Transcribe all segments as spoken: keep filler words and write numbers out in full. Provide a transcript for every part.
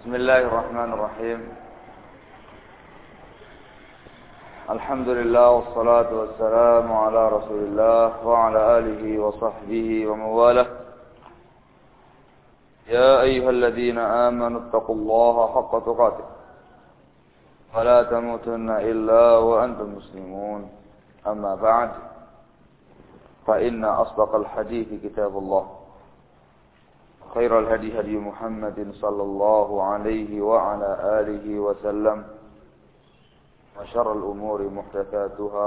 Bismillahirrahmanirrahim. Alhamdulillah wassalatu wassalamu ala Rasulillah wa ala alihi wa sahbihi wa mawalah. Ya ayyuhalladzina amanu taqullaha haqqa tuqatih wa la tamutunna illa wa antum muslimun. Amma ba'd. Fa inna asdaqal hadithi kitabullah. خير الهدي هدي محمد صلى الله عليه وعلى آله وسلم وشر الأمور محدثاتها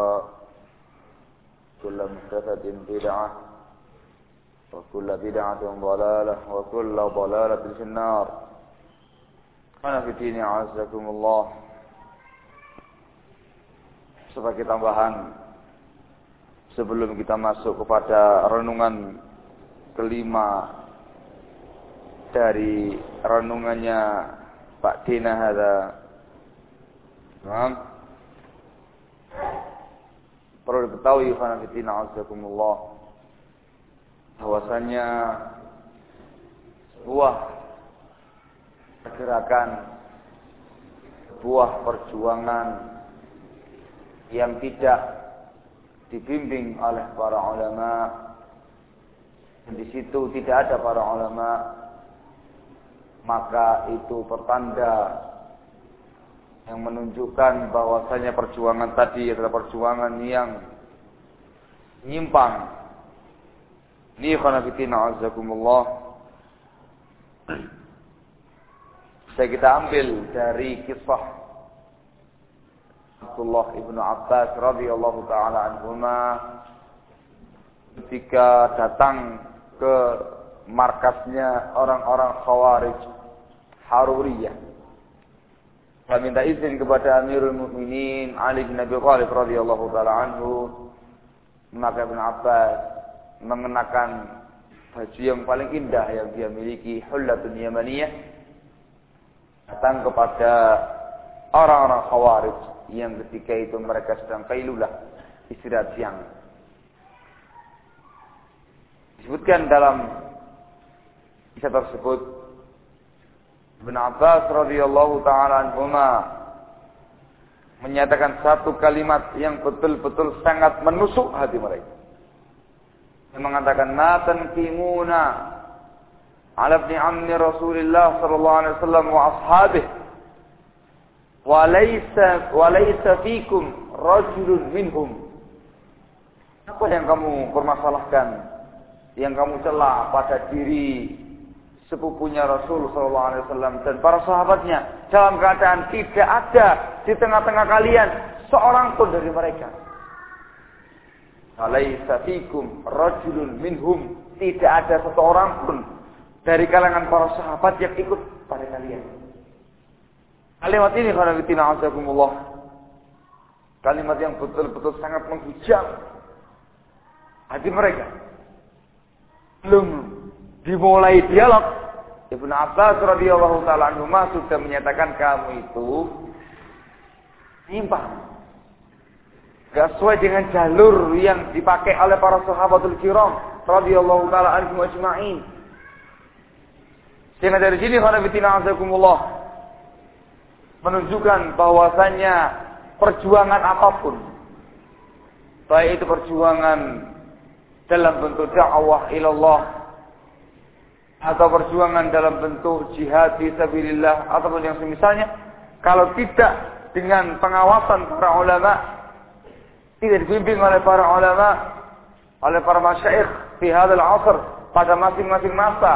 كل محدثة بدعة وكل بدعة ضلالة وكل ضلالة في النار. أنا في ديني عزكم الله. Sebagai tambahan sebelum kita masuk kepada renungan kelima dari renungannya Pak Dina hadza. Naam. Perlu diketahui khana fitina azakumullah bahwasanya sebuah pergerakan, sebuah perjuangan yang tidak dibimbing oleh para ulama, dan di situ tidak ada para ulama, maka itu pertanda yang menunjukkan bahwasanya perjuangan tadi adalah perjuangan yang nyimpang. Ini khana fitina azakumullah. Saya kita ambil dari kisah Abdullah ibnu Abbas radhiyallahu taala anhuma ketika datang ke markasnya orang-orang Khawarij Haruriyah. Saya minta izin kepada Amirul Mukminin Ali bin Abi Thalib radhiyallahu taala anhu, maka Ibnu Abbas mengenakan baju yang paling indah yang dia miliki, hullatun yamaniyah, datang kepada orang-orang Khawarij yang ketika itu mereka sedang qailulah, istirahat siang. Disebutkan dalam kisah tersebut, Ibnu Abbas radhiyallahu taala anhuma menyatakan satu kalimat yang betul-betul sangat menusuk hati mereka. Dia mengatakan, "Ma tanqimuna 'ala ibni ammi Rasulillah sallallahu alaihi wasallam wa ashabihi wa laysa wa laysa fikum rajulun minhum." Apa yang kamu permasalahkan, yang kamu cela pada diri sepupunya Rasul sallallahu alaihi wasallam dan para sahabatnya, dalam keadaan tidak ada di tengah-tengah kalian seorang pun dari mereka. Alaysa fikum rajulun minhum, tidak ada satu orang pun dari kalangan para sahabat yang ikut pada kalian. Kalimat ini khana fitina azakumullah, kalimat yang betul-betul sangat menghujam hati mereka. Belum dimulai dialog, Ibnu Abbas radhiyallahu taala anhu sudah menyatakan kamu itu nyimpang, gak sesuai dengan jalur yang dipakai oleh para sahabatul kiram radhiyallahu taala anhum ajma'in. Sehingga dari sini khana fitina azakumullah menunjukkan bahwasanya perjuangan apapun, baik itu perjuangan dalam bentuk dakwah ilallah atau perjuangan dalam bentuk jihad fi sabilillah ataupun yang semisalnya, kalau tidak dengan pengawasan para ulama, tidak dibimbing oleh para ulama, oleh para masyayikh fi hadzal asr, pada masing-masing masa,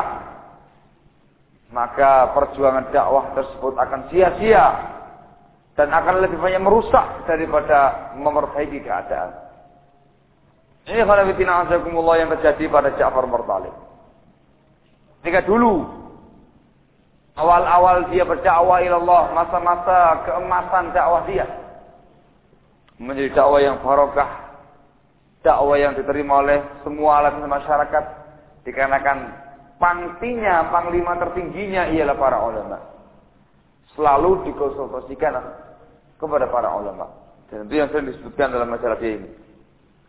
maka perjuangan dakwah tersebut akan sia-sia dan akan lebih banyak merusak daripada memperbaiki keadaan. Ini khana fitina azakumullah yang terjadi pada Ja'far Murtalib. Ketika dulu awal-awal dia berdakwah ilallah, masa-masa keemasan dakwah dia menjadi dakwah yang barokah, dakwah yang diterima oleh semua lapisan masyarakat, dikarenakan pangtinya, panglima tertingginya ialah para ulama. Selalu dikonsultasikan kepada para ulama. Dan itu yang sering disebutkan dalam masalah dia ini.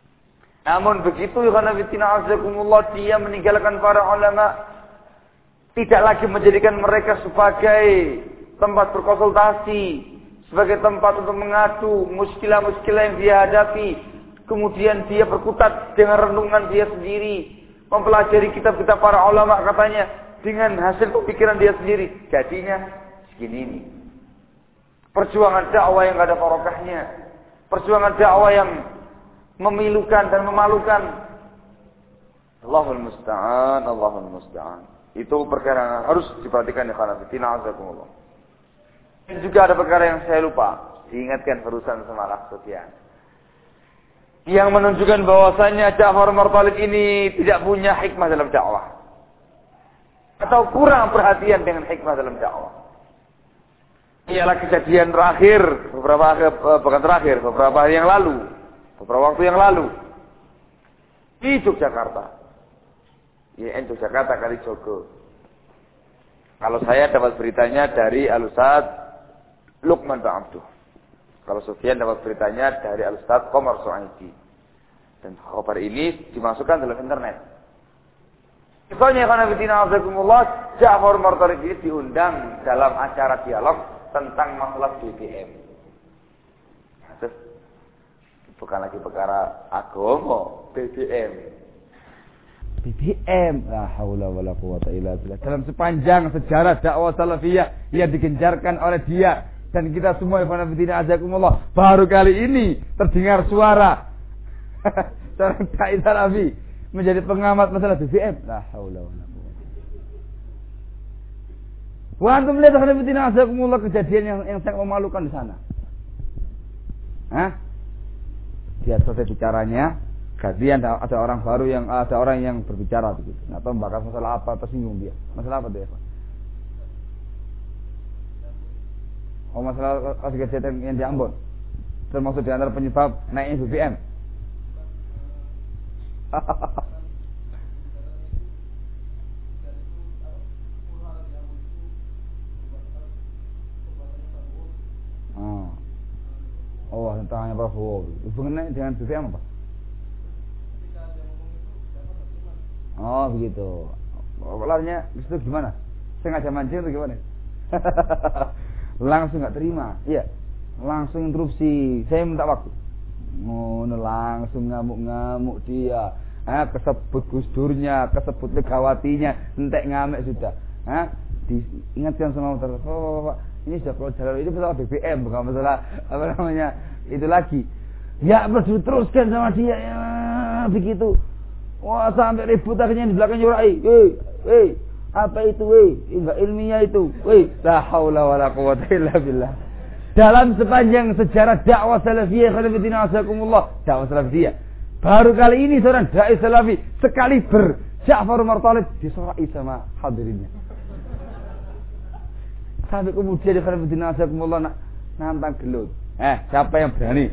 Namun begitu khana fitina azakumullah, dia meninggalkan para ulama, Tidak lagi menjadikan mereka sebagai tempat berkonsultasi, sebagai tempat untuk mengadu muskilah-muskilah yang dia hadapi. Kemudian dia berkutat dengan renungan dia sendiri, mempelajari kitab-kitab para ulama katanya dengan hasil pemikiran dia sendiri. Jadinya segini ini. Perjuangan dakwah yang gak ada barokahnya, perjuangan dakwah yang memilukan dan memalukan. Allahul musta'an, Allahul musta'an. Itu perkara yang harus diperhatikan ya khana fitina azakumullah. Dan juga ada perkara yang saya lupa diingatkan barusan sama Al Sufyan, yang menunjukkan bahwasanya Ja'far Murtalib ini tidak punya hikmah dalam dakwah, atau kurang perhatian dengan hikmah dalam dakwah. Ialah kejadian terakhir, beberapa bukan terakhir, beberapa hari yang lalu, beberapa waktu yang lalu di Yogyakarta. I N Yogyakarta Kalijogo. Kalau saya dapat beritanya dari Al-Ustaz Lukman Ba'abduh. Kalau Sufyan dapat beritanya dari Al-Ustaz Qamar Su'aidi. Dan kabar ini dimasukkan dalam internet. Pokoknya karena fitina azakumullah, Ja'far Murtalib ini diundang dalam acara dialog tentang masalah B B M. Bukan lagi perkara agama, B B M. B B M, la haula wala quwata illa billah. Dalam sepanjang sejarah dakwah salafiyah yang digencarkan oleh dia dan kita semua ikhwan fillah azakumullah, baru kali ini terdengar suara seorang dai salafi menjadi pengamat masalah B B M. La haula wala quwata. Wah, antum lihat ikhwan fillah azakumullah kejadian yang yang sangat memalukan di sana. Hah? Dia selesai bicaranya, gantian ada orang baru yang ada orang yang berbicara begitu. Nggak tahu membahas masalah apa, tersinggung dia. Masalah apa dia? Oh, masalah kejadian yang di Ambon. Termasuk di antara penyebab naiknya B B M. oh. oh, tentang Prabowo. Hubungannya dengan B B M apa? Oh begitu. Larinya itu gimana? Sengaja mancing atau gimana? Langsung nggak terima. Iya. Langsung interupsi. Saya minta waktu. Oh, langsung ngamuk-ngamuk dia. Ah, kesebut Gus Durnya, kesebut Megawatinya, entek ngamek sudah. Ah, diingatkan sama motor. Oh, Pak, ini sudah keluar jalur ini masalah B B M, bukan masalah apa namanya itu lagi. Ya, perlu teruskan sama dia ya, begitu. Wah, sampai ribut akhirnya di belakang nyurai. Hei, hei, apa itu, hei? Enggak ilmiah itu. Hei, la haula wala quwata illa billah. Dalam sepanjang sejarah dakwah salafiyah, khairuddin azakumullah, dakwah salafiyah, baru kali ini seorang dai salafi sekali ber Ja'far Murtalib disorai sama hadirinnya. Sampai kemudian khairuddin azakumullah nak nantang gelut. Eh, siapa yang berani?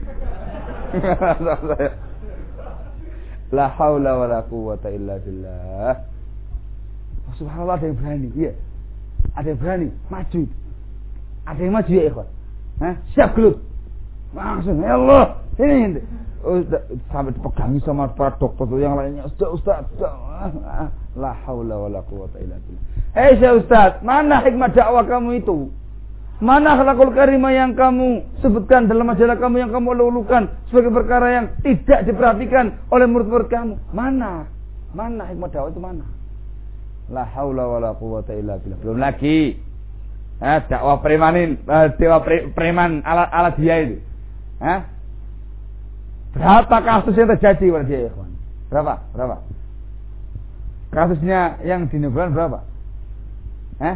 La haula wala quwata illa billah. Oh, subhanallah, ada yang berani. Iya. Ada yang berani maju. Ada yang maju ya ikhwan. Hah? Siap gelut. Langsung ya Allah. Ini ini. Oh, sampai dipegangi sama para dokter yang lainnya. Ustaz, Ustaz. La haula wala quwata illa billah. Hei Syekh Ustaz, mana hikmah dakwah kamu itu? Mana akhlakul karimah yang kamu sebutkan dalam majalah kamu yang kamu lulukan sebagai perkara yang tidak diperhatikan oleh murid-murid kamu? Mana? Mana hikmah dakwah itu mana? La haula wala quwata illa billah. Belum lagi eh, dakwah premanin, eh, dakwah pre, preman ala, ala dia itu. Eh? Berapa kasus yang terjadi pada dia, ikhwan? Berapa? Berapa? Kasusnya yang di Negeri berapa? Eh?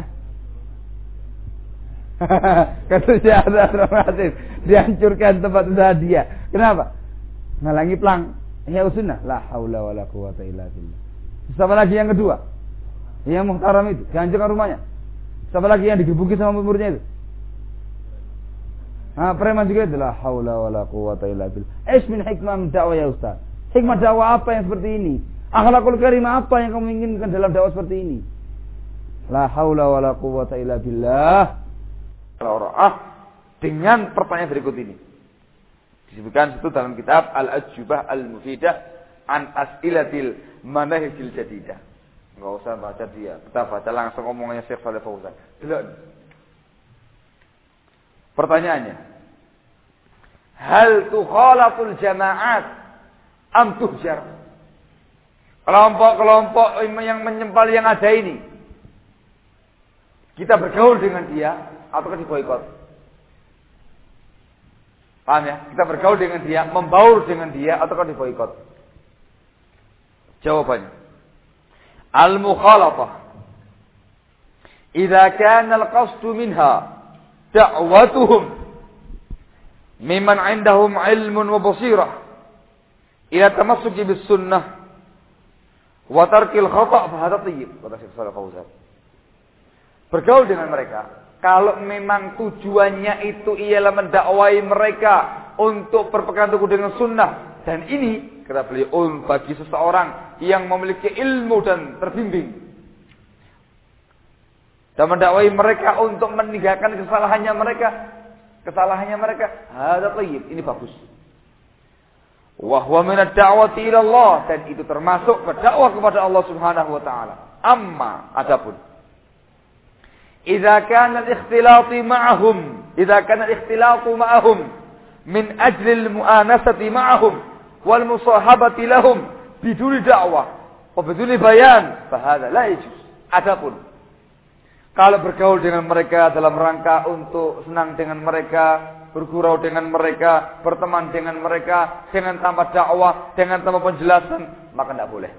Kasusnya ada traumatis, dihancurkan tempat usaha dia. Kenapa? Ngalangi plang ihya sunnah. La haula wala quwata illa billah. Siapa lagi yang kedua? Yang muhtaram itu, dihancurkan rumahnya. Siapa lagi yang digebuki sama muridnya itu? Ah, preman juga itu. La haula wala quwata illa billah. Eis min hikmah dakwah ya Ustaz. Hikmah dakwah apa yang seperti ini? Akhlakul karimah apa yang kamu inginkan dalam dakwah seperti ini? La haula wala quwata illa billah. Ah, dengan pertanyaan berikut ini disebutkan itu dalam kitab Al-Ajubah Al-Mufidah an As'ilatil Manahijil Jadidah. Enggak usah baca dia. Kita baca langsung omongannya Syekh Shalih Fauzan. Delok. Pertanyaannya, hal tukhalatul jama'at am tuhjar? Kelompok-kelompok yang menyempal yang ada ini, kita bergaul dengan dia atau diboikot? Paham ya? Kita bergaul dengan dia, membaur dengan dia atau diboikot? Jawabannya, al-mukhalatah. Idza kana al-qasdu minha da'watuhum mimman 'indahum 'ilmun wa basirah ila tamassuki bis sunnah wa tarkil khata' fa hadha thayyib, kata Syekh Shalih Fauzan. Bergaul dengan mereka kalau memang tujuannya itu ialah mendakwai mereka untuk berpegang teguh dengan sunnah, dan ini kata beliau bagi seseorang yang memiliki ilmu dan terbimbing, dan mendakwai mereka untuk meninggalkan kesalahannya mereka, kesalahannya mereka, hadza thayyib, ini bagus. Wa huwa min ad-da'wati ila Allah, dan itu termasuk berdakwah kepada Allah Subhanahu wa taala. Amma adapun idza kana al-ikhtilatu ma'ahum, idza kana al-ikhtilatu ma'ahum min ajli al-mu'anasati ma'ahum wal musahabati lahum biduni da'wah wa biduni bayan, fa hadza la yajuz. Adapun kalau bergaul dengan mereka dalam rangka untuk senang dengan mereka, bergurau dengan mereka, berteman dengan mereka, dengan tanpa dakwah, dengan tanpa penjelasan, maka tidak boleh.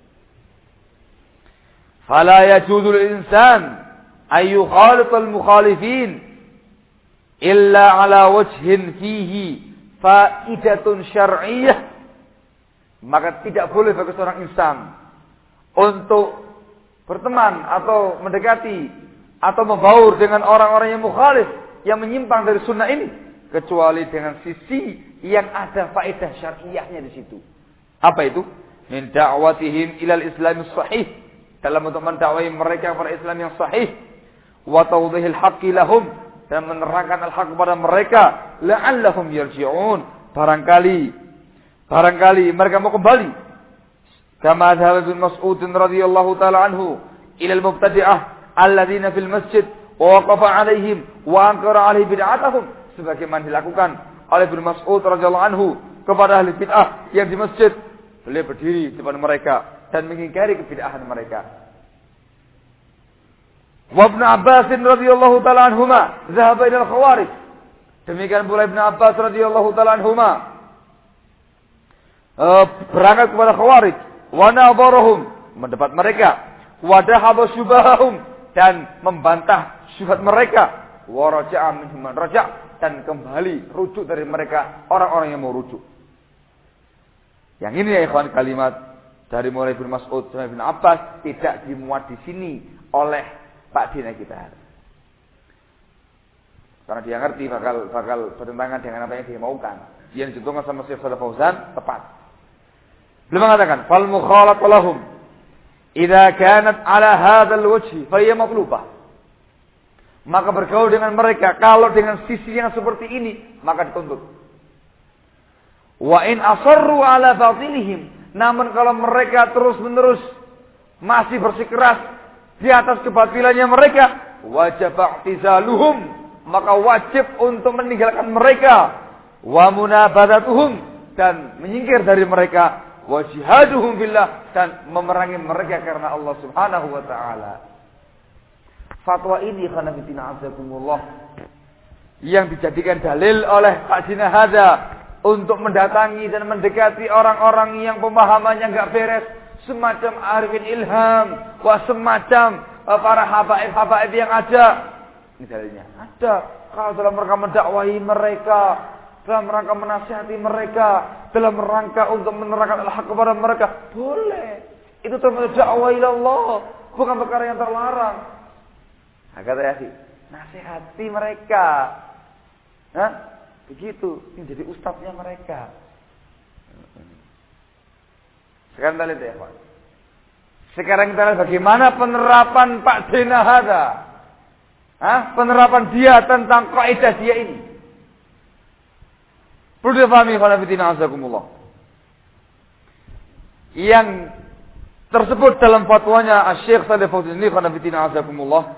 Fala yajuzul insan ay yukhalital mukhalifin illa ala wajhin fihi faidatun syar'iyyah. Maka tidak boleh bagi seorang insan untuk berteman atau mendekati atau membaur dengan orang-orang yang mukhalif, yang menyimpang dari sunnah ini, kecuali dengan sisi yang ada faedah syar'iyahnya di situ. Apa itu? Min da'watihim ilal Islam sahih, dalam untuk mendakwai mereka kepada Islam yang sahih, wa tawdihil haqqi lahum, dan menerangkan al-haq kepada mereka, la'allahum yarji'un, barangkali barangkali mereka mau kembali. Kama dhahaba bin Mas'ud radhiyallahu taala anhu ila al-mubtadi'ah alladzina fil masjid wa waqafa 'alaihim wa ankara 'alaihi bid'atahum, sebagaimana dilakukan oleh Ibnu Mas'ud radhiyallahu anhu kepada ahli bid'ah yang di masjid. Beliau berdiri di depan mereka dan mengingkari kebid'ahan mereka. Wa Ibnu Abbas radhiyallahu taala anhuma dhahaba ila al-khawarij, demikian pula Ibnu Abbas radhiyallahu taala anhuma uh, berangkat kepada khawarij, wa nadharahum, mendebat mereka, wa dahaba syubahahum, dan membantah syubhat mereka, wa raja'a minhum man raja', dan kembali rujuk dari mereka orang-orang yang mau rujuk. Yang ini ya ikhwan, kalimat dari mulai Ibnu Mas'ud sampai Ibnu Abbas tidak dimuat di sini oleh Pak Dina kita, karena dia ngerti bakal bakal bertentangan dengan apa yang dia maukan. Yang dicontohkan sama Syekh Shalih Fauzan tepat. Beliau mengatakan, fal mukhalatu lahum idza kanat ala hadzal wajhi fa hiya matlubah. Maka bergaul dengan mereka kalau dengan sisi yang seperti ini, maka dituntut. Wa in asarru ala batilihim, namun kalau mereka terus-menerus masih bersikeras di atas kebatilannya mereka, wajib i'tizaluhum, maka wajib untuk meninggalkan mereka, wa munabadatuhum, dan menyingkir dari mereka, wa jihaduhum billah, dan memerangi mereka karena Allah Subhanahu wa taala. Fatwa ini khanafitina azakumullah yang dijadikan dalil oleh Pak Dina Hada untuk mendatangi dan mendekati orang-orang yang pemahamannya enggak beres, semacam Arifin Ilham, wah semacam uh, para habaib-habaib yang ada. Ini dalilnya. Ada. Kalau dalam rangka mendakwahi mereka, dalam rangka menasihati mereka, dalam rangka untuk menerangkan al-haq kepada mereka, boleh. Itu termasuk dakwah ila Allah, bukan perkara yang terlarang. Nah, kata ya sih, nasihati mereka. Hah? Begitu, ini jadi ustadznya mereka. Sekarang kita lihat ya, Pak. Sekarang kita lihat bagaimana penerapan Pak Dina Hada. Hah? Penerapan dia tentang kaidah dia ini. Perlu difahami khonafidina azakumullah. Yang tersebut dalam fatwanya Asy-Syaikh Shalih Fauzan ini khanafitina azakumullah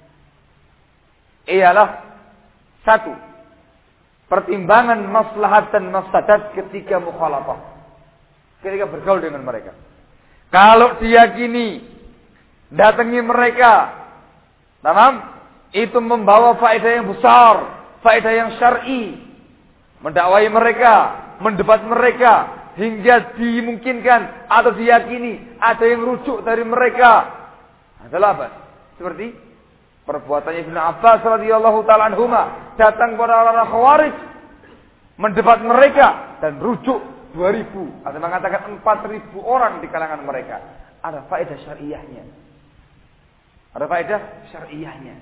ialah satu, pertimbangan maslahat dan mafsadat ketika mukhalafah, ketika bergaul dengan mereka. Kalau diyakini datangi mereka, tamam, itu membawa faedah yang besar, faedah yang syar'i, mendakwai mereka, mendebat mereka, hingga dimungkinkan atau diyakini ada yang rujuk dari mereka. Adalah apa? Seperti perbuatannya Ibnu Abbas radhiyallahu taala anhuma datang kepada orang Khawarij, mendebat mereka dan rujuk dua ribu atau mengatakan empat ribu orang di kalangan mereka. Ada faedah syariahnya. Ada faedah syariahnya.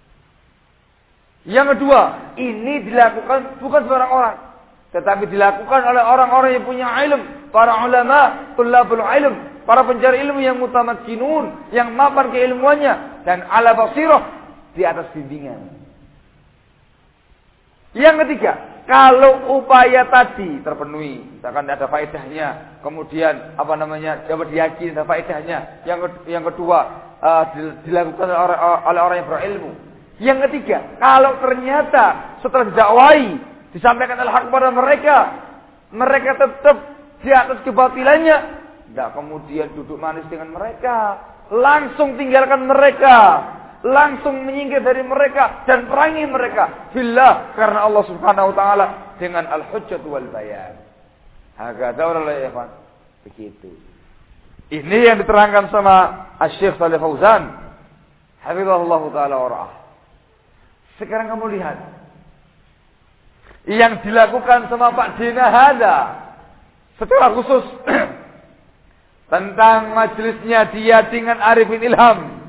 Yang kedua, ini dilakukan bukan seorang orang, tetapi dilakukan oleh orang-orang yang punya ilmu, para ulama, tulabul ilm, para pencari ilmu yang mutamakkinun, yang mapan keilmuannya dan ala basirah, di atas bimbingan. Yang ketiga, kalau upaya tadi terpenuhi, misalkan ada faedahnya, kemudian apa namanya, dapat diyakini ada faedahnya. Yang yang kedua, uh, dilakukan oleh, oleh orang yang berilmu. Yang ketiga, kalau ternyata setelah didakwai, disampaikan al-haq kepada mereka, mereka tetap di atas kebatilannya, tidak kemudian duduk manis dengan mereka, langsung tinggalkan mereka, langsung menyingkir dari mereka dan perangi mereka fillah, karena Allah Subhanahu wa taala dengan al-hujjah wal bayan. Hakadha wala ikhwan. Begitu. Ini yang diterangkan sama Asy-Syaikh Shalih Fauzan hafizahullah taala wa ra'ah. Sekarang kamu lihat yang dilakukan sama Pak Dina Hada secara khusus tentang majelisnya dia dengan Arifin Ilham.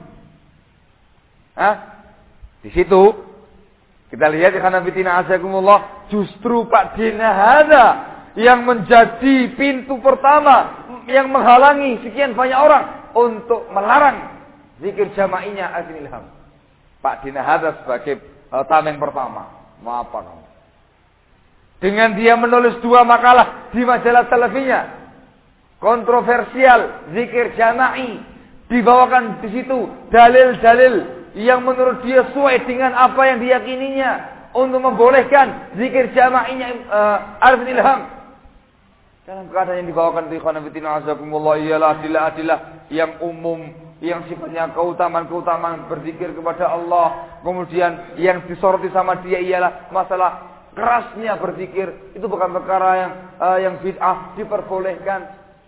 Hah? Di situ kita lihat di khanafitina azakumullah, justru Pak Dina Hada yang menjadi pintu pertama yang menghalangi sekian banyak orang untuk melarang zikir jama'inya Arifin Ilham. Pak Dina Hada sebagai uh, tameng pertama. Maaf Pak. Dengan dia menulis dua makalah di majalah salafinya, kontroversial zikir jama'i, dibawakan di situ dalil-dalil yang menurut dia sesuai dengan apa yang diyakininya untuk membolehkan zikir jama'inya uh, Arifin Ilham. Dalam keadaan yang dibawakan di khanafitina azakumullah ialah adilah-adilah yang umum, yang sifatnya keutamaan-keutamaan berzikir kepada Allah. Kemudian yang disoroti sama dia ialah masalah kerasnya berzikir, itu bukan perkara yang uh, yang bid'ah, diperbolehkan.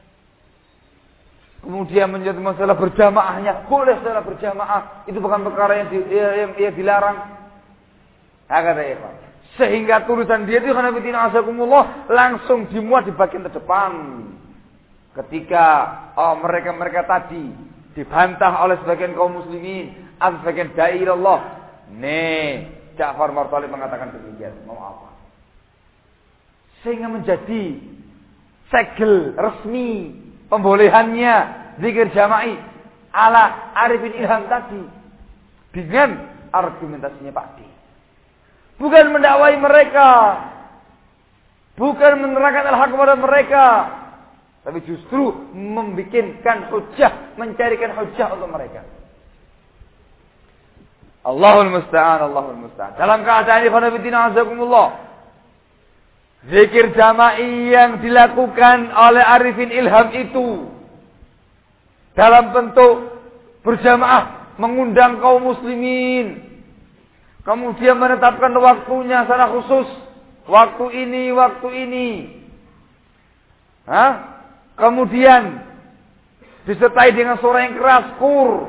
Kemudian menjadi masalah berjamaahnya, boleh secara berjamaah, itu bukan perkara yang, di, yang, yang dilarang. Hakata ya Pak. Sehingga tulisan dia itu khanafitina azakumullah langsung dimuat di bagian terdepan. Ketika oh, mereka-mereka tadi dibantah oleh sebagian kaum muslimin atau sebagian dai Allah. Nih, Ja'far Martalib mengatakan demikian. Mau apa? Sehingga menjadi segel resmi pembolehannya zikir jama'i ala Arifin Ilham tadi dengan argumentasinya Pak D. Bukan mendakwai mereka, bukan menerangkan al-haq kepada mereka, tapi justru membikinkan hujjah, mencarikan hujjah untuk mereka. Allahul musta'an, Allahul musta'an. Dalam keadaan ini khanafitina azakumullah, zikir jama'i yang dilakukan oleh Arifin Ilham itu dalam bentuk berjamaah, mengundang kaum muslimin, kemudian menetapkan waktunya secara khusus, waktu ini, waktu ini. Hah? Kemudian disertai dengan suara yang keras, kur.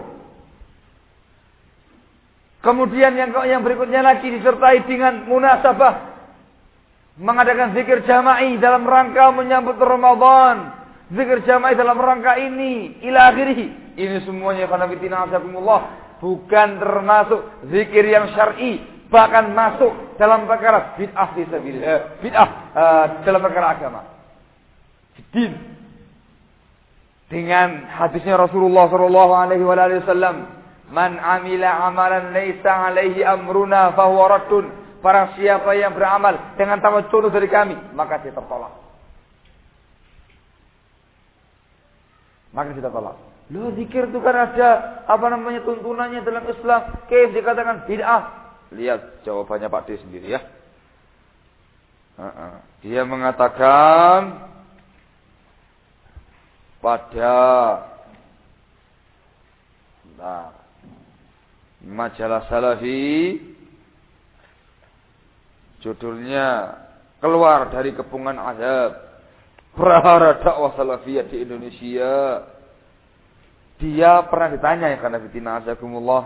Kemudian yang yang berikutnya lagi disertai dengan munasabah, mengadakan zikir jama'i dalam rangka menyambut Ramadan, zikir jama'i dalam rangka ini, ila akhirih. Ini semuanya khanafitina azakumullah bukan termasuk zikir yang syar'i, bahkan masuk dalam perkara bid'ah fisabilillah, bid'ah uh, dalam perkara agama. Din. Dengan hadisnya Rasulullah sallallahu alaihi wasallam, "Man 'amila 'amalan laisa 'alaihi amruna fahuwa raddun." Barang siapa yang beramal dengan tanpa contoh dari kami, maka dia tertolak. Maka dia tertolak. Loh, zikir itu kan ada apa namanya tuntunannya dalam Islam. Kayak dikatakan bid'ah. Lihat jawabannya Pak D sendiri ya. Uh-uh. Dia mengatakan pada nah, majalah Salafi judulnya Keluar dari Kepungan Azab, Prahara Dakwah Salafiyah di Indonesia. Dia pernah ditanya ya karena fitina azakumullah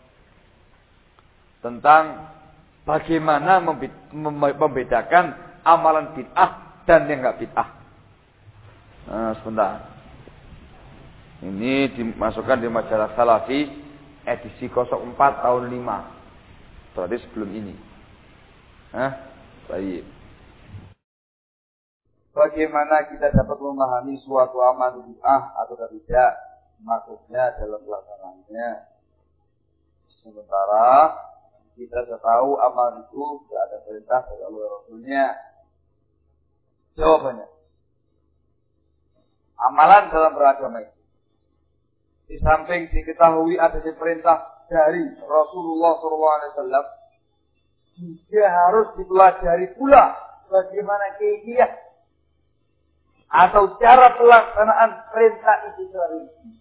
tentang bagaimana membedakan amalan bid'ah dan yang enggak bid'ah. Nah, sebentar. Ini dimasukkan di majalah Salafi edisi nol empat tahun lima. Berarti sebelum ini. Hah? Baik. Bagaimana kita dapat memahami suatu amal bid'ah atau tidak? Maksudnya dalam pelaksanaannya. Sementara kita sudah tahu amal itu tidak ada perintah dari Allah Rasulnya. Jawabannya, amalan dalam beragama itu, di samping diketahui adanya perintah dari Rasulullah shallallahu alaihi wasallam, juga harus dipelajari pula bagaimana kaifiah atau cara pelaksanaan perintah itu sendiri.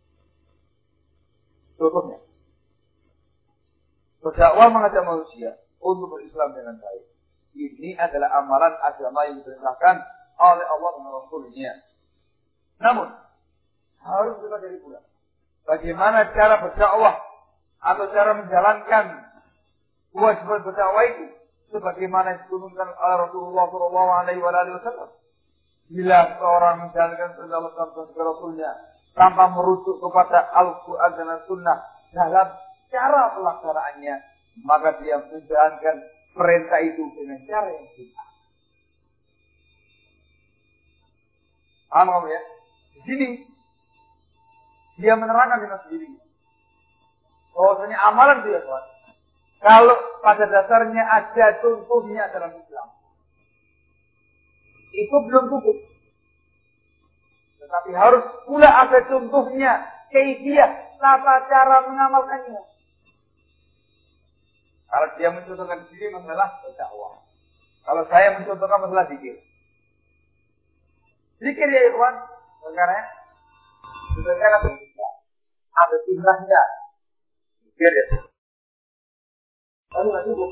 Contohnya, berdakwah mengajak manusia untuk berislam dengan baik. Ini adalah amalan agama yang diperintahkan oleh Allah dan Rasul-Nya. Namun, harus kita dari pula bagaimana cara berdakwah atau cara menjalankan kewajiban berdakwah itu sebagaimana diturunkan oleh Rasulullah shallallahu alaihi wasallam. Bila seorang menjalankan perintah Allah dan Rasulnya tanpa merujuk kepada Al-Quran dan Sunnah dalam cara pelaksanaannya, maka dia menjalankan perintah itu dengan cara yang bid'ah. Paham ya? Di sini dia menerangkan dengan sendirinya bahwasanya amalan dia, Tuhan, kalau pada dasarnya ada contohnya dalam Islam, itu belum cukup. Tetapi harus pula ada contohnya, kaifiah, tata cara mengamalkannya. Kalau dia mencontohkan di sini masalah dakwah. Kalau saya mencontohkan masalah zikir. Zikir ya ikhwan, karena sebenarnya ada sunnah, ada sunnahnya. Zikir ya. Tapi nggak cukup.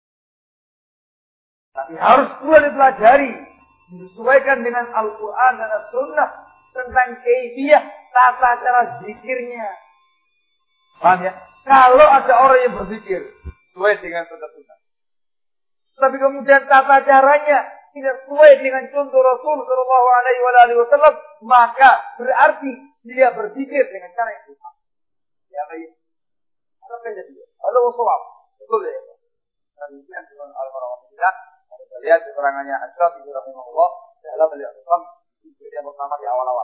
Tapi harus pula dipelajari, disesuaikan dengan Al-Quran dan As-Sunnah tentang kaifiah tata cara zikirnya. Paham ya? Kalau ada orang yang berzikir sesuai dengan sunnah-sunnah, tapi kemudian tata caranya tidak sesuai dengan contoh Rasul Shallallahu Alaihi Wasallam, maka berarti dia berzikir dengan cara yang salah. Ya baik. Apa beda dia? Ada usul. Betul ya. Dan ini yang dengan al-Marawiyah. Kita lihat keterangannya Asy-Syafi'i rahimahullah dalam beliau Islam yang pertama di awal-awal.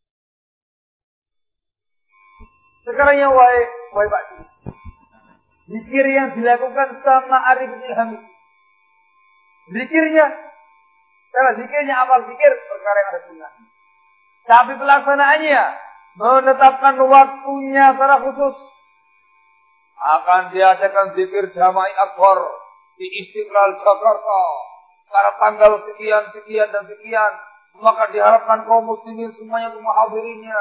Sekarang yang wahai wahai Pak Cik, zikir yang dilakukan sama Arif bin Hamid, zikirnya, kalau zikirnya amal zikir perkara yang ada sunnah. Tapi pelaksanaannya menetapkan waktunya secara khusus. Akan diadakan zikir jama'i akbar di Istiqlal Jakarta pada tanggal sekian, sekian dan sekian. Maka diharapkan kaum muslimin semuanya untuk menghadirinya.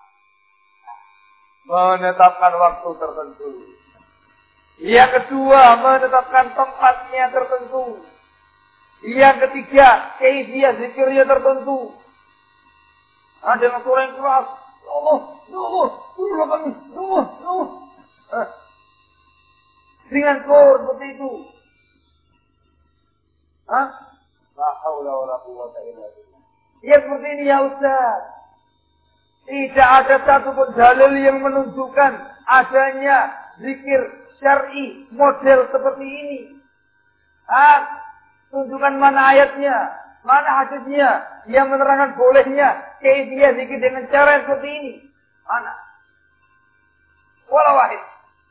Menetapkan waktu tertentu. Yang kedua, menetapkan tempatnya tertentu. Yang ketiga, kaifiah zikirnya tertentu. Ada yang suara yang keras. Allah, Allah, Allah kami, Allah, Allah. Dengan kor seperti itu. Hah? La haula wala quwwata illa billah. Ya seperti ini ya Ustaz. Tidak ada satupun dalil yang menunjukkan adanya zikir syar'i model seperti ini. Ah, tunjukkan mana ayatnya, mana hadisnya yang menerangkan bolehnya kaifiah zikir dengan cara yang seperti ini. Mana? Wala wahid.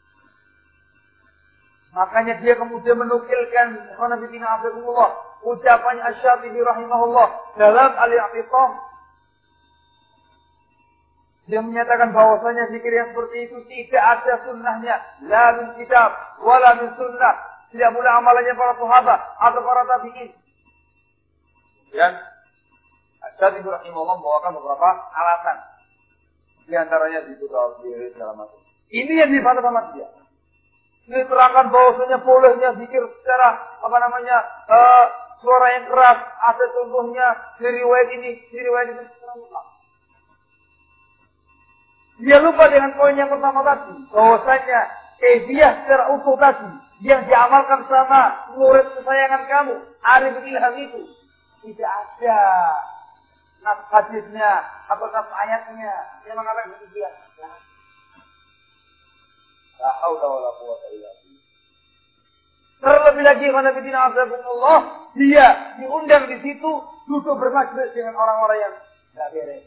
Makanya dia kemudian menukilkan khanabitina abdullah ucapannya Asy-Syafi'i rahimahullah dalam Al-I'tisam. Dia menyatakan bahwasanya zikir yang seperti itu tidak ada sunnahnya. La min kitab, wala min sunnah. Tidak pula amalannya para sahabat atau para tabi'in. Dan Asy-Syafi'i rahimahullah membawakan beberapa alasan. Di antaranya zikir harus diri segala macam. Ini yang dibantah sama dia. Diterangkan bahwasanya bolehnya zikir secara apa namanya uh, suara yang keras. Ada contohnya di riwayat ini, di riwayat itu. Dia lupa dengan poin yang pertama tadi, bahwasanya kefiah secara utuh tadi yang diamalkan sama murid kesayangan kamu, Arif Ilham itu tidak ada nas hadisnya atau nas ayatnya yang mengatakan demikian. La haula wala quwwata illa billah. Terlebih lagi Nabi Allah, dia diundang di situ duduk bermajlis dengan orang-orang yang tidak beres.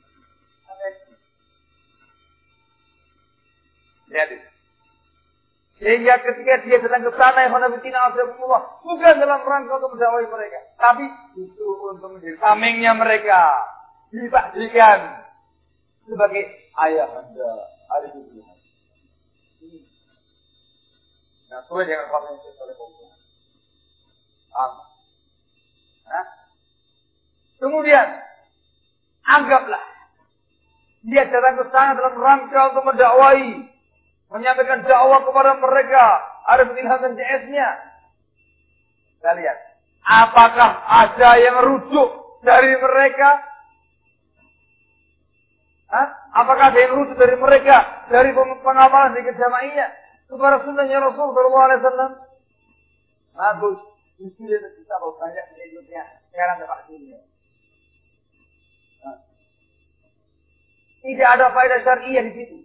Lihat itu. Sehingga ketika dia datang ke sana, Nabi Allah bukan dalam rangka untuk mendakwai mereka, tapi itu untuk menjadi tamengnya mereka, ditakdirkan sebagai ayah anda, Arif Ilham. Nah, sesuai dengan apa yang saya oleh Allah. Amin. Nah, kemudian anggaplah dia datang ke sana dalam rangka untuk mendakwai, menyampaikan dakwah kepada mereka, Arif Ilham dan C S-nya. Kita lihat, apakah ada yang rujuk dari mereka? Hah? Apakah ada yang rujuk dari mereka dari pengamalan di kejamainya kepada sunnahnya Rasul Sallallahu Alaihi Wasallam? Bagus, justru kita mau banyak menurutnya sekarang dapat dunia. Tidak ada faedah syariah di situ.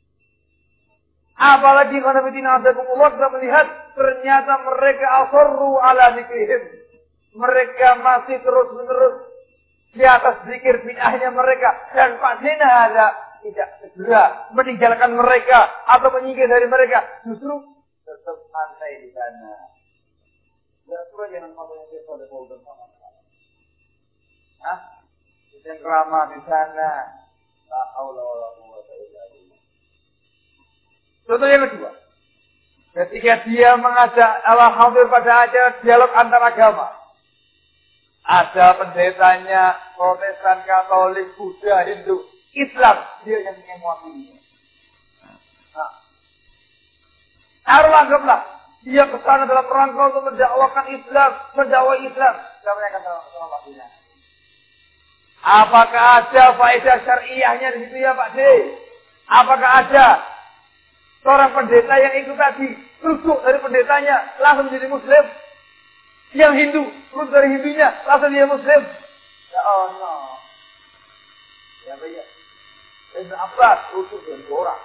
Apalagi kalau Nabi Muhammad kita melihat ternyata mereka asarru ala zikrihim. Mereka masih terus menerus di atas zikir bid'ahnya mereka, dan Pak Zina ada tidak segera meninggalkan mereka atau menyingkir dari mereka, justru tetap santai di sana. Ya, suruh jangan ngomong yang kita ada mau bersama. Hah? Yang ramah di sana. La haula wala quwwata illa billah. Contoh yang kedua, ketika dia mengajak Allah hadir pada acara dialog antar agama, ada pendetanya Protestan, Katolik, Buddha, Hindu, Islam, dia yang ingin mewakili. Nah, harus anggaplah dia kesana dalam rangka untuk mendakwakan Islam, mendakwai Islam. Siapa yang kata sama Pak Dina? Apakah ada faedah syariahnya di situ ya Pak D? Apakah ada seorang pendeta yang ikut tadi, rujuk dari pendetanya, langsung menjadi Muslim? Yang Hindu, rujuk dari Hindunya, langsung dia Muslim? Ya Allah. Ya baik. Ibn Abbas rujuk dari orang.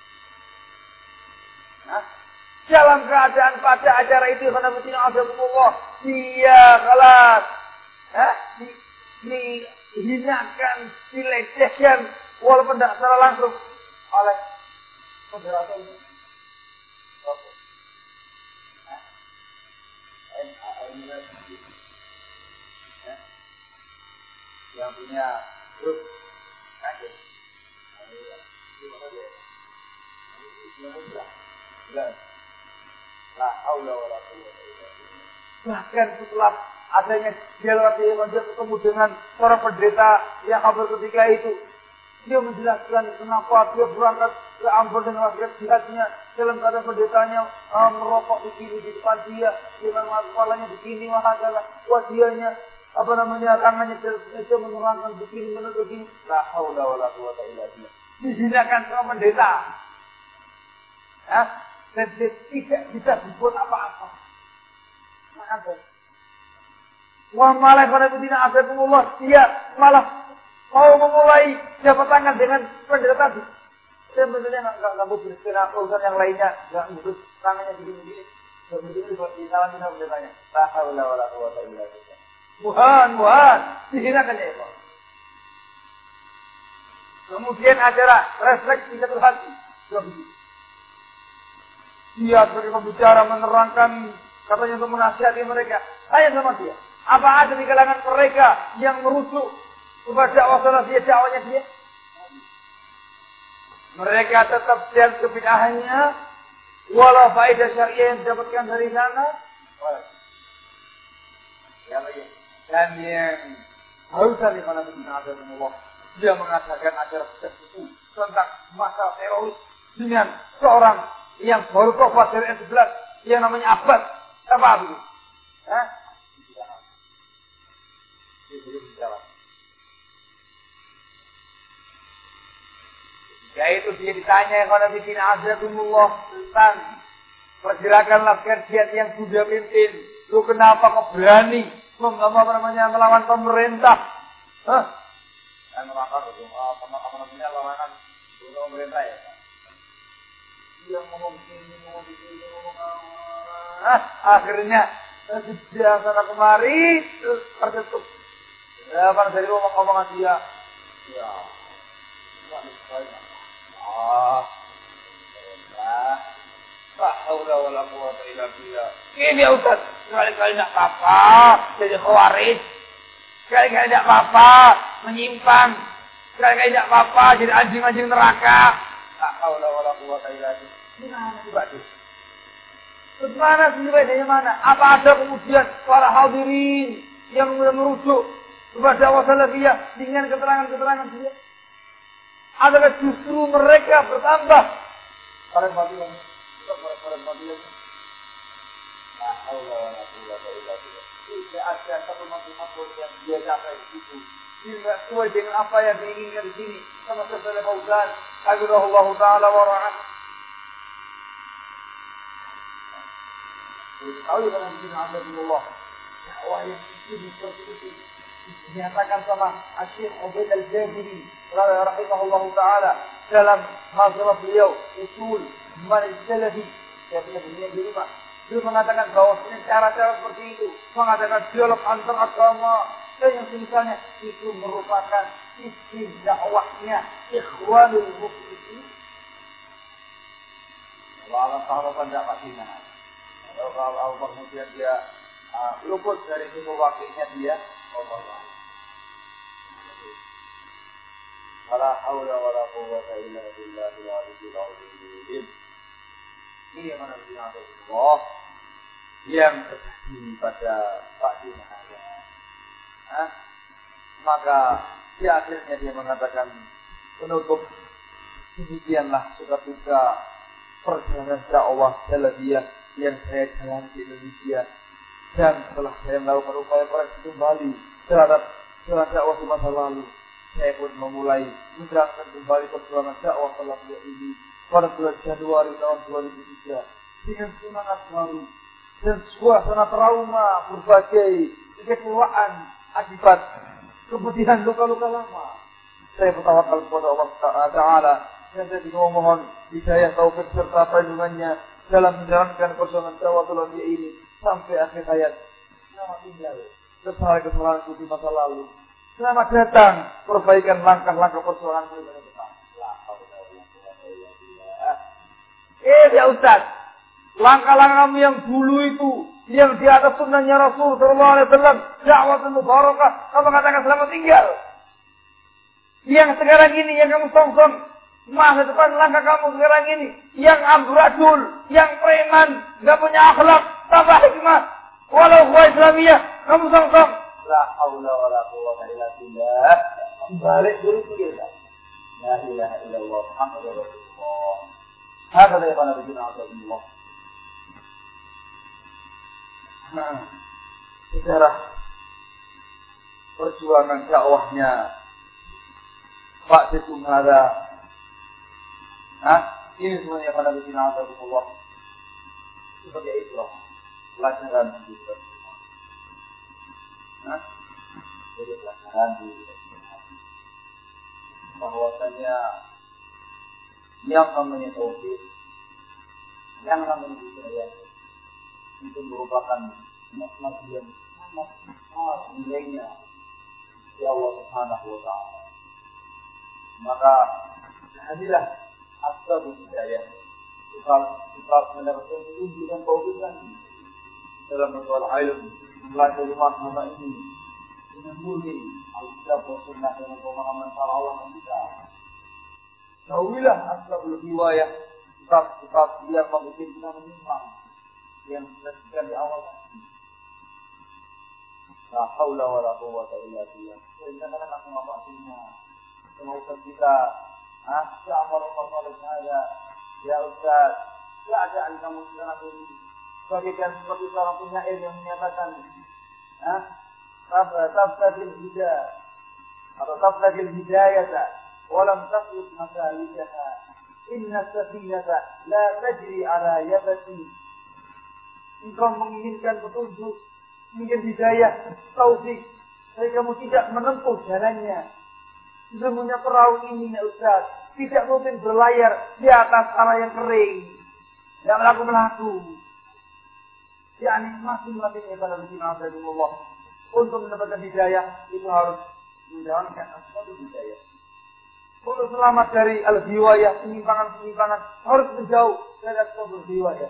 Nah, dalam keadaan pada acara itu, karena betina Allah, dia kelas, eh, di, di dihinakan, dilecehkan, walaupun tidak secara langsung oleh moderator ini. Oke. Nah, yang punya grup kaget. La haula wala quwwata illa billah. Bahkan setelah adanya dialog yang dia ketemu dengan seorang pendeta yang hampir ketika itu, dia menjelaskan kenapa dia berangkat ke Ambon dengan wasiat jihadnya dalam keadaan pendetanya uh, merokok di sini di depan dia, dengan kepalanya begini, mahadalah wasiatnya apa namanya tangannya dia menerangkan begini menurut begini. La haula wala quwwata illa billah. Dihinakan sama pendeta. Hah? Dan dia tidak bisa berbuat apa-apa. Maka wah malah pada betina asyafullah, dia malah mau memulai jabat tangan dengan pendeta tadi. Saya sebenarnya nggak nggak beristirahat urusan yang lainnya, nggak ngurus tangannya begini-begini. Begini buat di tangan kita pendetanya. La haula wala quwwata illa billah. Muhan, muhan, dihinakan ya Pak. Kemudian acara refleksi satu hati. Dia sebagai pembicara menerangkan katanya untuk menasihati mereka. Tanya sama dia. Apa ada di kalangan mereka yang merujuk kepada dakwah salafiyah dakwahnya dia? Mereka tetap siap kebid'ahannya, walau faedah syariah yang didapatkan dari sana. Dan yang harus dari mana benar Allah, dia mengatakan ajaran tertentu tentang masalah teroris dengan seorang yang baru tobat dari S sebelas yang namanya Abbas. Apa itu? Hah? Yaitu dia ditanya kepada bikin azakumullah tentang pergerakan laskar jihad yang sudah pimpin. Lu kenapa kau berani apa namanya melawan pemerintah? Hah? Dan melawan apa namanya lawanan pemerintah ya? Dia ngomong sini, ngomong sini, ngomong ah, akhirnya sudah sana kemari terus tertutup. Ya, pada dari ngomong-ngomongan dia. Ya. Ah. Ah. Tak haula wala quwwata illa billah. Ini ya Ustaz, sekali-kali enggak apa-apa jadi khawarij. Sekali-kali enggak apa-apa menyimpang. Sekali-kali enggak apa-apa jadi anjing-anjing neraka. Tak haula wala quwwata illa billah. Gimana sih Pak? Bagaimana sih bedanya mana? Apa ada kemudian para hadirin yang merujuk kepada wasalafiyah dengan keterangan-keterangan dia? Adalah justru mereka bertambah. Para hadirin, para hadirin. Nah, Allah wa Rasulullah tidak ada satu makhluk yang dia capai di situ. Tidak sesuai dengan apa yang diinginkan di sini. Sama seperti Fauzan, Hafizahullah Taala wa ra'ah. Tahu ya kalau di sini ada Allah. Dakwah yang ini seperti itu dinyatakan sama Syekh Ubaid Al-Jabiri rahimahullah taala dalam mazhab beliau usul manhaj salafi yang beliau diterima. Beliau mengatakan bahwa cara-cara seperti itu mengadakan dialog antar agama dan yang semisalnya itu merupakan sistem dakwahnya Ikhwanul Muslimin. Kalau sahabat tidak pastinya. Kalau kemudian dia uh, luput dari sumber wakilnya dia, Allah. La haula wala quwwata illa billahil aliyyil azim. Ini yang mana benar Allah yang terjadi pada Pak Dinahaya. Hah? Maka di akhirnya dia mengatakan penutup demikianlah suka-suka perjalanan dakwah salafiyah yang saya jalan di Indonesia, dan setelah saya melakukan upaya koreksi kembali terhadap jalan dakwah di masa lalu, saya pun memulai menjalankan kembali perjuangan dakwah salafiyah ini pada bulan Januari tahun dua ribu tiga dengan semangat baru dan suasana trauma berbagai kekecewaan akibat kepedihan luka-luka lama. Saya bertawakal kepada Allah Taala dan saya memohon hidayah taufik serta perlindungannya dalam menjalankan perjuangan dakwah salafiyah ini sampai akhir hayat. Selamat tinggal kesalahan-kesalahanku di masa lalu. Selamat datang perbaikan langkah-langkah perjuangan ke depan. Eh ya Ustaz, langkah-langkahmu yang dulu itu, yang di atas sunnahnya Rasul Sallallahu Alaihi Wasallam, dakwah mubarakah, kamu katakan selamat tinggal. Yang sekarang ini yang kamu song-song, masa depan langkah kamu sekarang ini, yang amburadul, yang preman, gak punya akhlak, tambah hikmah, walau gua Islamiyah, kamu song-song. La haula wala quwwata illa billah. Balik dulu kita. La ilaha illallah Muhammadur Rasulullah. Hakada ya Nabi Allah. Nah, sejarah perjuangan dakwahnya Pak Situm Hada. Nah, ini semuanya pada Nabi Allah. Sebagai itu pelajaran hidup. Nah, jadi pelajaran di bahwasanya yang namanya tauhid, yang namanya hidayah itu merupakan nikmat yang sangat sangat nilainya di Allah Subhanahu wa taala. Maka hadilah asbab hidayah. Kalau kita mendapatkan tuntunan tauhid kan dalam masalah ilmu, belajar agama ini dengan murni Alkitab dan Sunnah dengan pemahaman para ulama kita, jauhilah asbabul riwayah, sebab-sebab yang membuat kita menyimpang yang disebutkan di awal tadi. La haula wala quwwata illa billah. Kadang-kadang aku ngomong aslinya sama Ustaz kita, ah, ya Umar Salih saya, ya Ustaz, ya ada kamu sekarang ini. Bagikan seperti seorang penyair yang menyatakan, ah, tabtagil hidayah atau tabtagil hidayah, walam tasluk masalikaha. Inna safinata la tajri ala yabati. Engkau menginginkan petunjuk, ingin hidayah, taufik, tapi kamu tidak menempuh jalannya. Sesungguhnya perahu ini, ya Ustaz, tidak mungkin berlayar di atas tanah yang kering, tidak melaku-melaku. yakni masing-masing ibadah Allah untuk mendapatkan hidayah itu harus menjalankan asbab hidayah. Untuk selamat dari al-hiwayah, penyimpangan-penyimpangan, harus menjauh dari asbab hiwayah.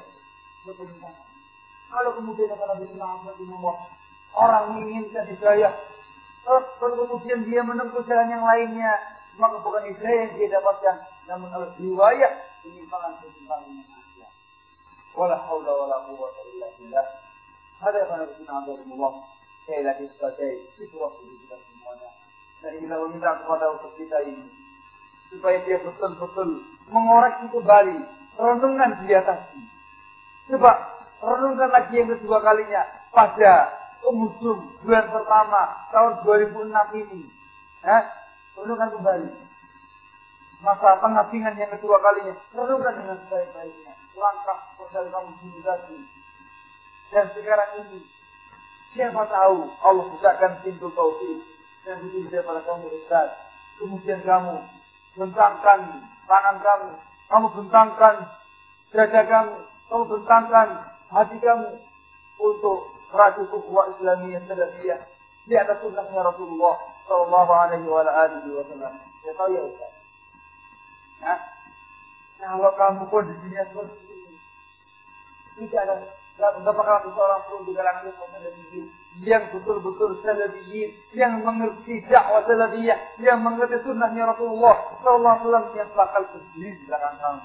Kalau kemudian akan Allah orang menginginkan hidayah, kalau kemudian dia menempuh jalan yang lainnya, maka bukan hidayah yang dia dapatkan, namun al-hiwayah, penyimpangan-penyimpangan yang ada. Wala haula wala quwwata illa billah. Ada yang akan Allah sekali lagi sebagai situasi kita semuanya. Dan kita meminta kepada usaha kita ini supaya dia betul-betul mengoreksi kembali renungan di atasnya. Coba renungkan lagi yang kedua kalinya pada penghujung bulan pertama tahun dua ribu enam ini. Eh, renungkan kembali masa pengasingan yang kedua kalinya. Renungkan dengan sebaik-baiknya langkah proses kamu civilizasi. Dan sekarang ini siapa tahu Allah bukakan pintu taufik dan diberi pada kamu Ustaz. Kemudian kamu bentangkan tangan kamu, kamu bentangkan dada kamu, kamu bentangkan hati kamu untuk meraih ukhuwah Islamiyah salafiyah di atas sunnahnya Rasulullah sallallahu alaihi wa alihi wasallam. Ya tahu ya Ustaz. Nah, kalau kamu kondisinya seperti ini, tidak ada tidak bakal seorang pun di kalangan salafiyin yang betul-betul salafiyin, yang mengerti dakwah salafiyah, yang mengerti sunnahnya Rasulullah sallallahu alaihi wasallam yang bakal berdiri di belakang kamu.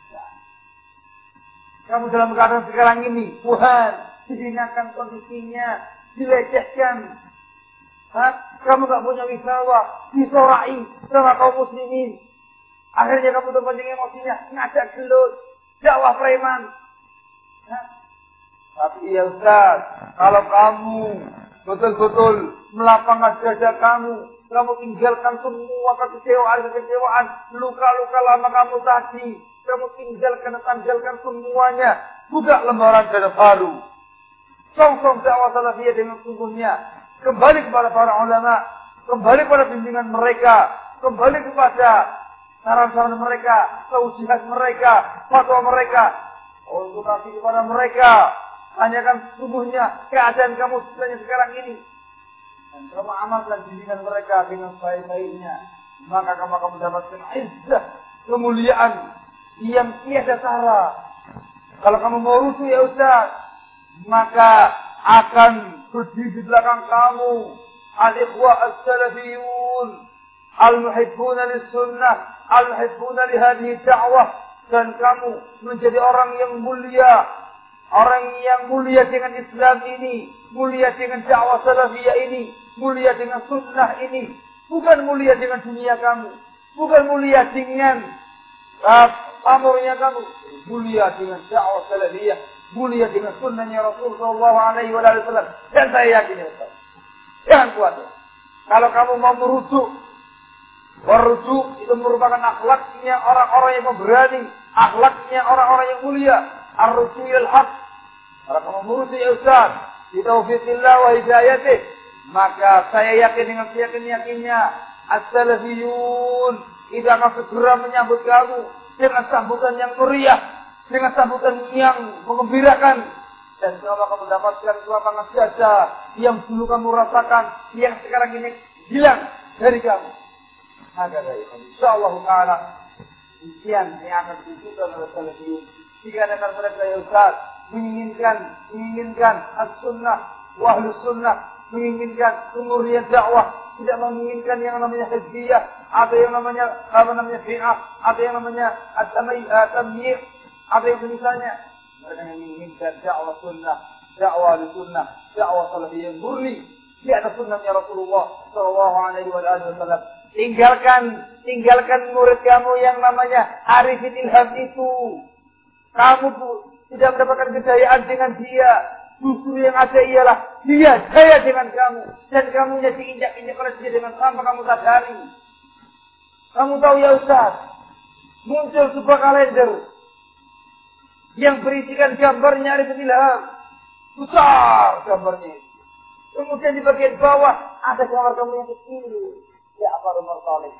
Kamu dalam keadaan sekarang ini, Tuhan dihinakan kondisinya, dilecehkan. Hah? Kamu gak punya wibawa, disorai sama kaum muslimin. Akhirnya kamu terpancing emosinya, ngajak gelut, dakwah preman. Hah? Tapi ya Ustaz, kalau kamu betul-betul melapangkan dada kamu, kamu tinggalkan semua kekecewaan-kekecewaan, luka-luka lama kamu tadi, kamu tinggalkan, tanggalkan semuanya, buka lembaran dada baru. Song-song dakwah salafiyah dengan sungguhnya, kembali kepada para ulama, kembali kepada bimbingan mereka, kembali kepada saran-saran mereka, tausihat mereka, fatwa mereka, untuk kasih kepada mereka. Tanyakan sungguhnya keadaan kamu sebenarnya sekarang ini. Dan kamu amalkan bimbingan mereka dengan baik-baiknya. Maka kamu akan mendapatkan izzah, kemuliaan yang tiada tara. Kalau kamu mau rusuh ya Ustaz, maka akan berdiri di belakang kamu al-ikhwah as-salafiyun, al-muhibbuna lis-sunnah, al-muhibbuna li hadhihi da'wah. Dan kamu menjadi orang yang mulia, orang yang mulia dengan Islam ini, mulia dengan dakwah salafiyah ini, mulia dengan sunnah ini. Bukan mulia dengan dunia kamu, bukan mulia dengan uh, pamornya kamu, mulia dengan dakwah salafiyah, mulia dengan sunnahnya Rasul sallallahu alaihi wasallam. Dan saya yakin ya Ustaz, jangan khawatir. Kalau kamu mau merujuk, merujuk itu merupakan akhlaknya orang-orang yang pemberani, akhlaknya orang-orang yang mulia. Ar-rusul haq. Kalau kamu merujuk ya Ustaz, bitaufiqillah wa hidayatih, maka saya yakin dengan keyakinan-yakinnya as-salafiyun itu akan segera menyambut kamu dengan sambutan yang meriah, dengan sambutan yang mengembirakan, dan kamu akan mendapatkan kelapangan dada yang dulu kamu rasakan, yang sekarang ini hilang dari kamu. Maka dari insyaallah taala ujian yang akan ditunjukkan oleh salafiyun dikarenakan mereka ya Ustaz menginginkan menginginkan as-sunnah wa ahlus sunnah, menginginkan kemurnian dakwah, tidak menginginkan yang namanya hizbiyah, atau yang namanya apa namanya fi'ah, atau yang namanya at-tamyiz, atau yang misalnya. Mereka yang menginginkan dakwah sunnah, dakwah sunnah, dakwah salafiyah murni di atas sunnahnya Rasulullah Shallallahu Alaihi Wasallam. Tinggalkan, tinggalkan murid kamu yang namanya Arifin Ilham itu. Kamu tidak mendapatkan kejayaan dengan dia. Justru yang ada ialah dia jaya dengan kamu. Dan kamu jadi injak-injak oleh dia dengan tanpa kamu sadari. Kamu tahu ya Ustaz, muncul sebuah kalender yang berisikan gambarnya Arifin Ilham. Besar gambarnya. Kemudian di bagian bawah ada gambar kamu yang kecil. Ja'far Umar Talib.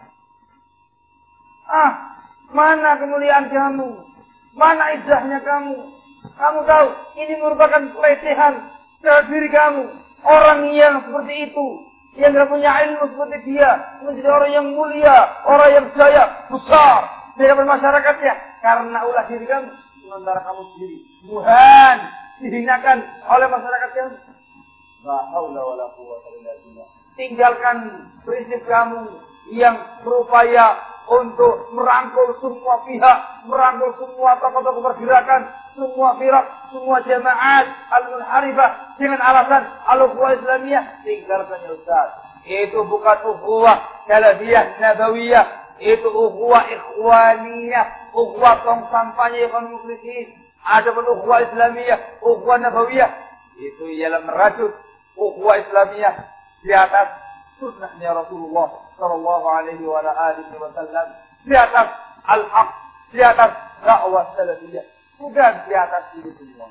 Ah, mana kemuliaan kamu? Mana izzahnya kamu? Kamu tahu, ini merupakan pelecehan terhadap diri kamu. Orang yang seperti itu, yang tidak punya ilmu seperti dia, menjadi orang yang mulia, orang yang jaya, besar di hadapan masyarakatnya. Karena ulah diri kamu, sementara kamu sendiri muhan, dihinakan oleh masyarakat kamu. La haula wala quwwata illa billah. Tinggalkan prinsip kamu yang berupaya untuk merangkul semua pihak, merangkul semua tokoh-tokoh pergerakan, semua firak, semua jamaat al-munharifah dengan alasan al-ukhuwah Islamiyah. Tinggalkan ya Ustaz. Itu bukan ukhuwah salafiyah nabawiyah, itu ukhuwah ikhwaniyah, ukhuwah tong sampahnya ikhwan muslimin. Ada pun ukhuwah Islamiyah, ukhuwah nabawiyah, itu ialah merajut ukhuwah Islamiyah di atas sunnahnya Rasulullah Sallallahu Alaihi Wasallam, di atas al-haq, di atas dakwah salafiyah, bukan di atas diri semua.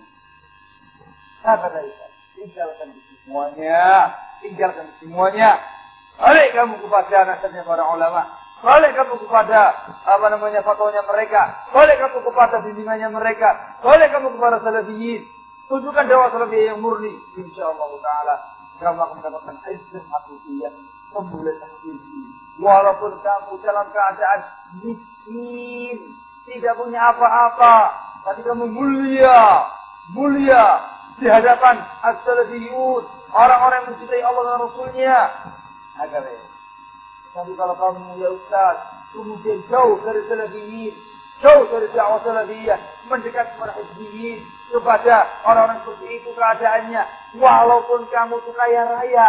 Apa itu? Tinggalkan semuanya, tinggalkan semuanya. Balik kamu kepada nasihatnya para ulama, balik kamu kepada apa namanya fatwanya mereka, balik kamu kepada bimbingannya mereka, balik kamu kepada salafiyin. Tunjukkan dakwah salafiyah yang murni, insyaallah taala kamu akan mendapatkan izzah hakikiyah, kemuliaan hakiki. Walaupun kamu dalam keadaan miskin, tidak punya apa-apa, tapi kamu mulia, mulia di hadapan as-salafiyun, orang-orang yang mencintai Allah dan Rasulnya. Agar ya. Tapi kalau kamu ya Ustaz, kemudian jauh dari salafiyin, jauh dari dakwah salafiyah, mendekat kepada hizbiyin, kepada orang-orang seperti itu keadaannya, walaupun kamu itu kaya raya,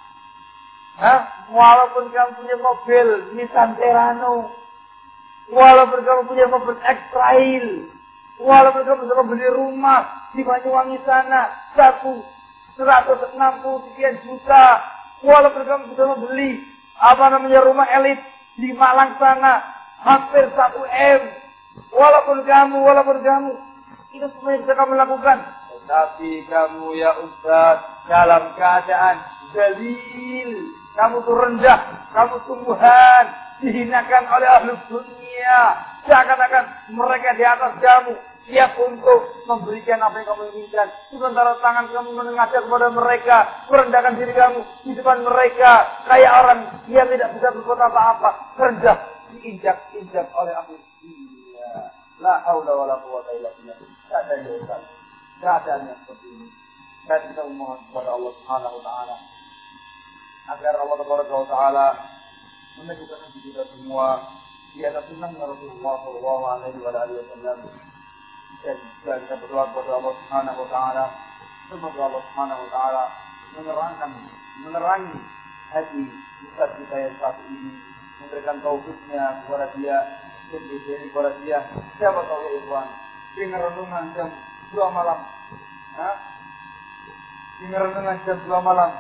Hah? walaupun kamu punya mobil Nissan Terrano, walaupun kamu punya mobil X-Trail, walaupun kamu bisa membeli rumah di Banyuwangi sana satu seratus enam puluh sekian juta, walaupun kamu bisa membeli apa namanya rumah elit di Malang sana hampir satu M, walaupun kamu, walaupun kamu itu semua yang bisa kamu lakukan. Tapi kamu ya Ustaz dalam keadaan dalil, kamu tuh rendah, kamu tumbuhan, dihinakan oleh ahli dunia, seakan-akan mereka di atas kamu, siap untuk memberikan apa yang kamu inginkan. Sementara tangan kamu menengadah kepada mereka, merendahkan diri kamu di depan mereka, kayak orang yang tidak bisa berbuat apa-apa, rendah, diinjak-injak oleh ahli dunia. La haula wala quwwata illa billah. Keadaan yang Ustaz, keadaan yang seperti ini. Dan kita memohon kepada Allah Subhanahu wa taala agar Allah Taala menunjukkan kita semua di atas sunnah Rasulullah Shallallahu Alaihi Wasallam. Dan kita berdoa kepada Allah Subhanahu wa taala, semoga Allah Subhanahu wa taala menerangkan, menerangi hati Ustaz kita yang satu ini, memberikan taufiknya kepada dia, dan diberi kepada dia. Siapa tahu ya Ikhwan, dengan renungan jam dua malam, ha? Dengan renungan jam dua malam.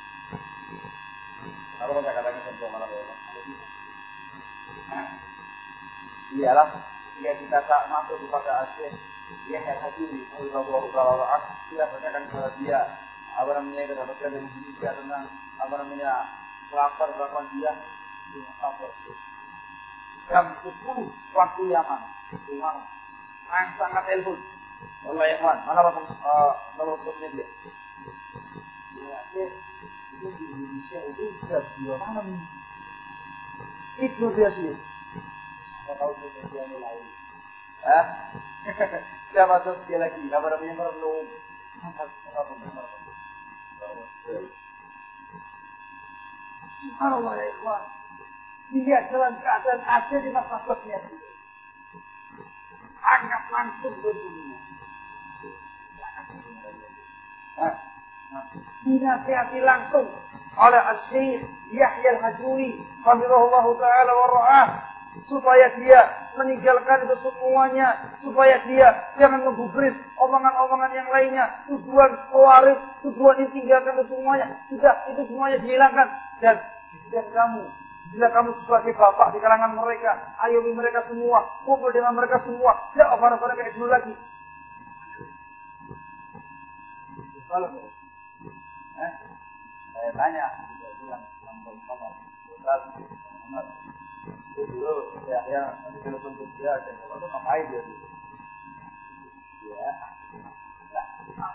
Apa saya katakan jam dua malam ya? Iyalah, jika kita tak masuk kepada Aceh, dia kayak hati, Allah Taala, kita bacakan kepada dia, apa namanya kita baca dari dia tentang apa namanya pelapar kelakuan dia, sabar. Jam sepuluh waktu Yaman, Yaman, yang sangat telepon. Allah Yaman, mana nomor nomor teleponnya dia? Ya, itu di Indonesia itu sudah dua malam. Itu dia sih. Saya tahu dia yang lain. Hah? Siapa tuh dia lagi? Apa namanya perlu? Subhanallah ya ikhwan. Dia dalam keadaan ada di martabatnya. Anggap langsung berdunia. Nah, dinasihati langsung oleh Asy-Syaikh Yahya Al-Hajuri hafizahullahu taala wa ra'ah supaya dia meninggalkan itu semuanya, supaya dia jangan menggubris omongan-omongan yang lainnya, tujuan pewaris, tujuan ini tinggalkan itu semuanya, sudah itu semuanya dihilangkan. Dan dan kamu, bila kamu sebagai bapak di kalangan mereka, ayomi mereka semua, kumpul dengan mereka semua, tidak apa-apa kayak dulu lagi. Kalau eh, saya tanya, saya bilang, ngomong-ngomong, Ustaz, itu dulu, ya, ya, nanti telepon ke dia, saya ngomong, itu ngapain dia dulu? Ya, nah,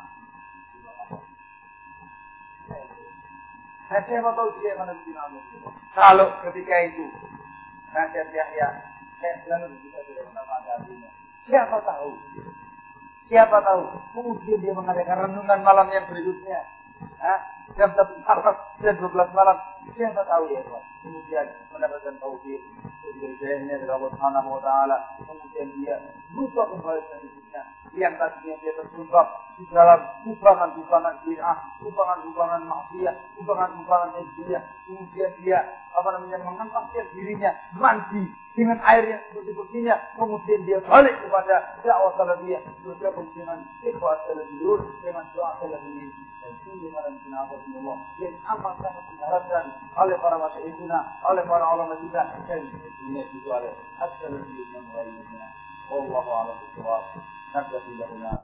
saya mau tahu dia mana di dalam itu. Kalau ketika itu, nasihat Yahya, saya lalu bisa tidak nama agaminya. Siapa tahu? Siapa tahu? Kemudian dia mengadakan renungan malam yang berikutnya. Hah? Jam satu malam, jam dua belas malam. Siapa tahu ya, Pak? Kemudian mendapatkan tauhid, hidayahnya dari Allah Subhanahu wa taala. Kemudian dia berubah kembali ke hidupnya. Yang tadinya dia terjebak di dalam kubangan-kubangan bid'ah, kubangan-kubangan maksiat, kubangan-kubangan hijriyah. Kemudian dia apa namanya mengangkat dirinya mandi dengan air yang bersih-bersihnya. Kemudian dia balik kepada dakwah salafiyah, bergabung dengan ikhwah salafiyun, dengan doa salafiyin. Dan ini adalah kenapa Allah yang amat sangat diharapkan oleh para masyayikhuna, oleh para ulama kita, dan dunia itu oleh as-salafiyun yang lainnya. Wallahu a'lam bishawab. Nakfi lahuna.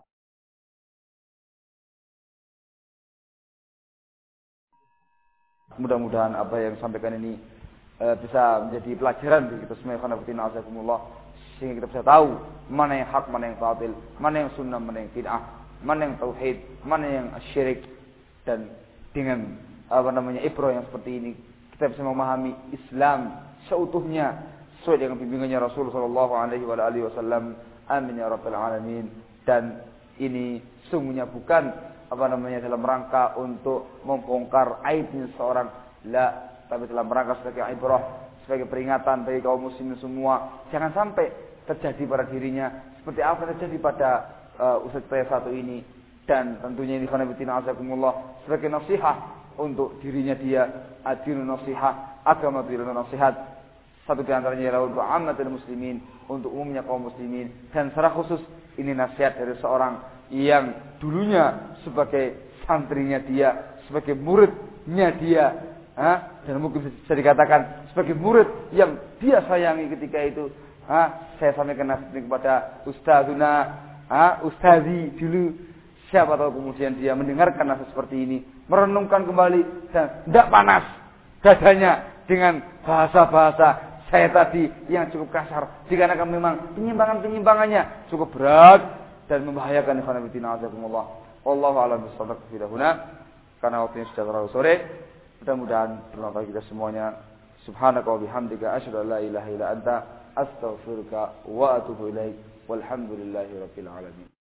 Mudah-mudahan apa yang disampaikan ini e, bisa menjadi pelajaran bagi kita semua, khonafidina azakumullah, sehingga kita bisa tahu mana yang hak, mana yang batil, mana yang sunnah, mana yang bid'ah, mana yang tauhid, mana yang syirik. Dan dengan apa namanya ibrah yang seperti ini, kita bisa memahami Islam seutuhnya sesuai dengan bimbingannya Rasul sallallahu alaihi wasallam. Amin ya rabbal alamin. Dan ini sungguhnya bukan apa namanya dalam rangka untuk membongkar aibnya seorang, la, tapi dalam rangka sebagai ibrah, sebagai peringatan bagi kaum muslimin semua, jangan sampai terjadi pada dirinya seperti apa yang terjadi pada uh, ustaz saya satu ini. Dan tentunya ini khanabitina azakumullah sebagai nasihat untuk dirinya dia, adinu nasihat, agama itu nasihat. Satu di antaranya adalah untuk ammatul muslimin, untuk umumnya kaum muslimin. Dan secara khusus ini nasihat dari seorang yang dulunya sebagai santrinya dia, sebagai muridnya dia, ha? Dan mungkin bisa dikatakan sebagai murid yang dia sayangi ketika itu. Ha? Saya sampaikan nasihat ini kepada ustazuna, ha? Ustazi dulu. Siapa tahu kemudian dia mendengarkan nasihat seperti ini, merenungkan kembali dan tidak panas dadanya dengan bahasa-bahasa saya tadi yang cukup kasar, dikarenakan memang penyimpangan-penyimpangannya cukup berat dan membahayakan. Ikhwanabitina azakumullah. Wallahu a'lam bishawab. Karena waktunya sudah terlalu sore, mudah-mudahan bermanfaat kita semuanya. Subhanaka wa bihamdika asyhadu an la ilaha illa anta astaghfiruka wa atubu ilaik. Walhamdulillahirabbil alamin.